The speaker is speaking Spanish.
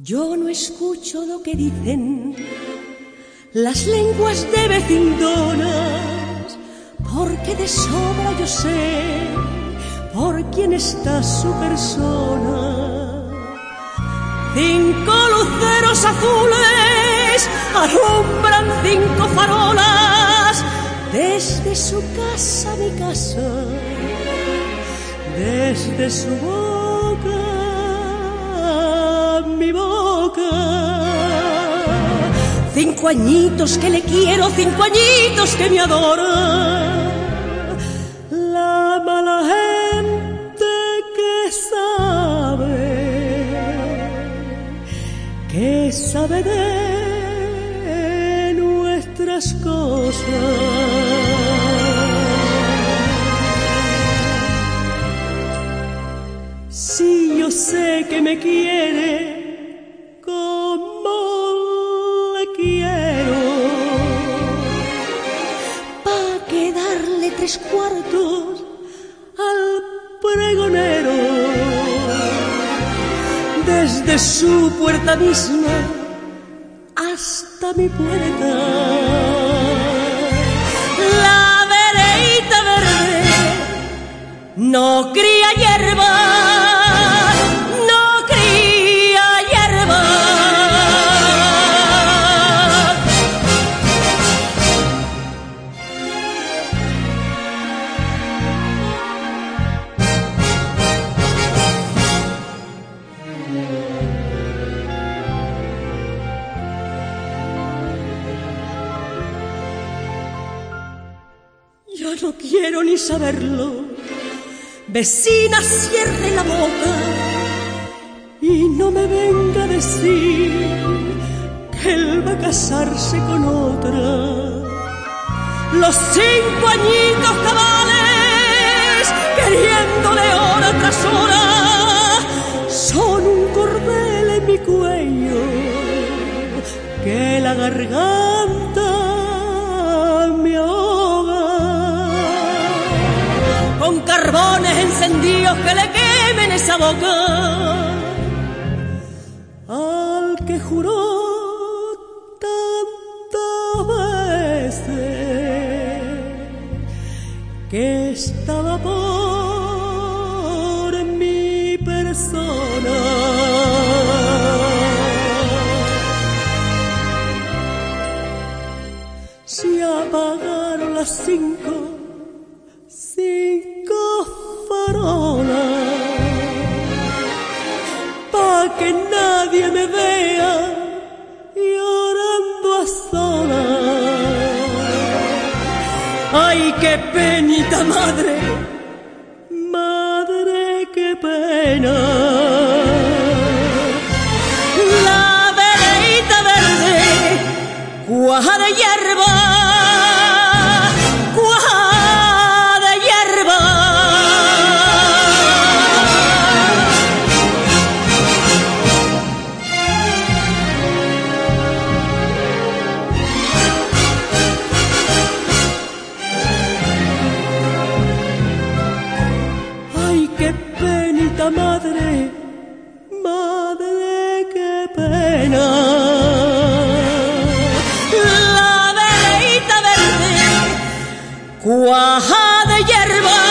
Yo no escucho lo que dicen las lenguas de vecindonas, porque de sobra yo sé por quién está su persona. 5 luceros azules alumbran 5 farolas desde su casa a mi casa, desde su boca a mi boca. 5 añitos que le quiero, 5 añitos que me adora. La mala gente que sabe de nuestras cosas. Si yo sé que me quiere como le quiero, pa' que darle 3/4 al pregonero. Desde su puerta misma hasta mi puerta, la vereita verde no cría hierba, no cría hierba. Yo no quiero ni saberlo. Vecina, cierre la boca y no me venga a decir que él va a casarse con otra. Los 5 añitos cabales, queriéndole hora tras hora, son un cordel en mi cuello que la garganta me ahoga. Con carbones encendidos que le quemen esa boca, al que juró tantas veces que estaba por mi persona. Se apagaron las 5 farolas, pa' que nadie me vea llorando a solas. Ay, qué penita, madre, madre, qué pena. La vereita verde cuaja de hierba, cuaja de hierba. Madre, madre, qué pena. La vereita verde cuaja de hierba.